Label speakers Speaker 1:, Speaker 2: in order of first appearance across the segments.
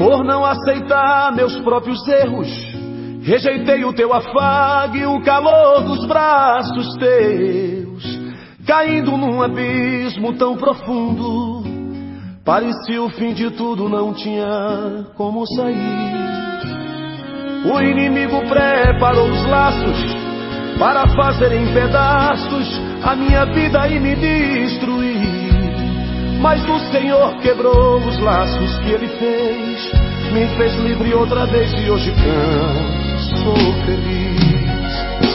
Speaker 1: Por não aceitar meus próprios erros, rejeitei o teu afago e o calor dos braços teus. Caindo num abismo tão profundo, parecia o fim de tudo, não tinha como sair. O inimigo preparou os laços para fazer em pedaços a minha vida e me destruir. Mas o Senhor quebrou os laços que Ele fez, me fez livre outra vez e hoje canto, sou feliz.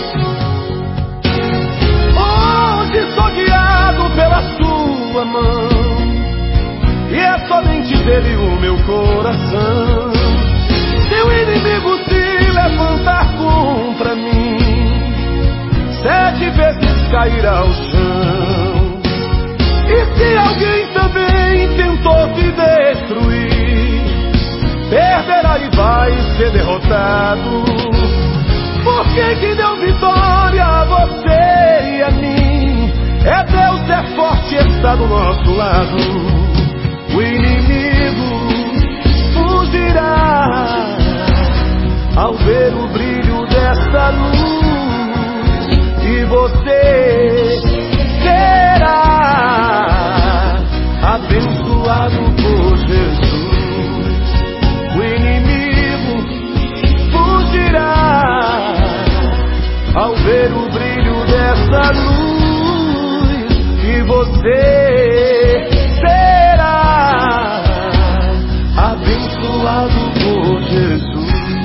Speaker 1: Hoje sou guiado pela sua mão, e é somente dele o meu coração. Se o inimigo se levantar contra mim, 7 vezes cairá ao chão. E se alguém também tentou te destruir, perderá e vai ser derrotado. Porque quem deu vitória a você e a mim é Deus, é forte, está do nosso lado. O inimigo fugirá ao ver o brilho desta luz, e você será abençoado por Jesus. O inimigo fugirá ao ver o brilho dessa luz, e você será abençoado por Jesus.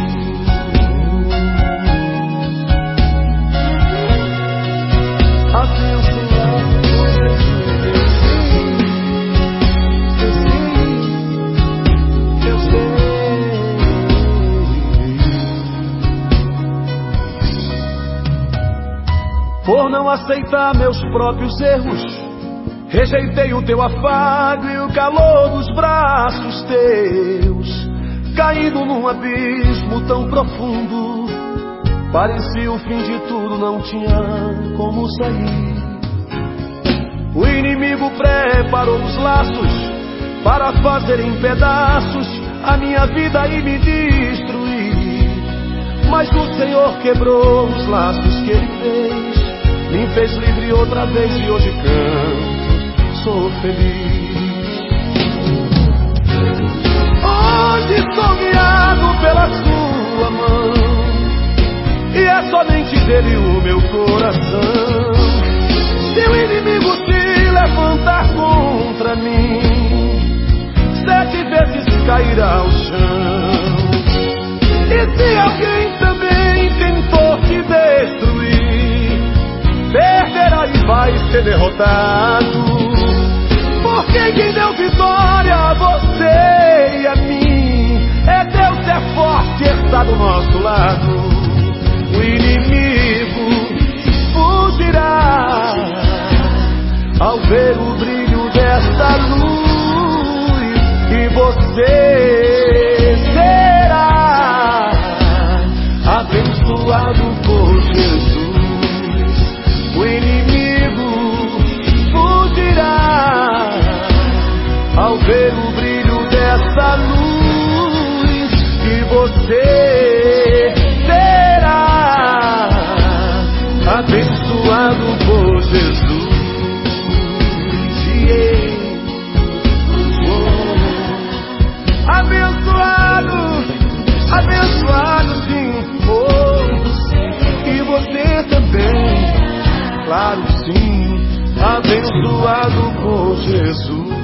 Speaker 1: Por não aceitar meus próprios erros, rejeitei o teu afago e o calor dos braços teus. Caindo num abismo tão profundo, parecia o fim de tudo, não tinha como sair. O inimigo preparou os laços para fazer em pedaços a minha vida e me destruir. Mas o Senhor quebrou os laços que Ele fez, me fez livre outra vez e hoje canto, sou feliz. Hoje sou guiado pela sua mão, e é somente dele o meu coração. Se o inimigo se levantar contra mim, 7 vezes cairá ao chão. E se alguém também tentou te destruir, perderá e vai ser derrotado. Porque quem deu vitória a você e a mim é Deus, é forte, está do nosso lado. O inimigo fugirá ao ver o brilho desta luz, e você será abençoado por Jesus. O inimigo fugirá ao ver o brilho desta luz, e você será abençoado por Jesus. Abençoado, abençoado sim, e você também, claro sim, abençoado por Jesus.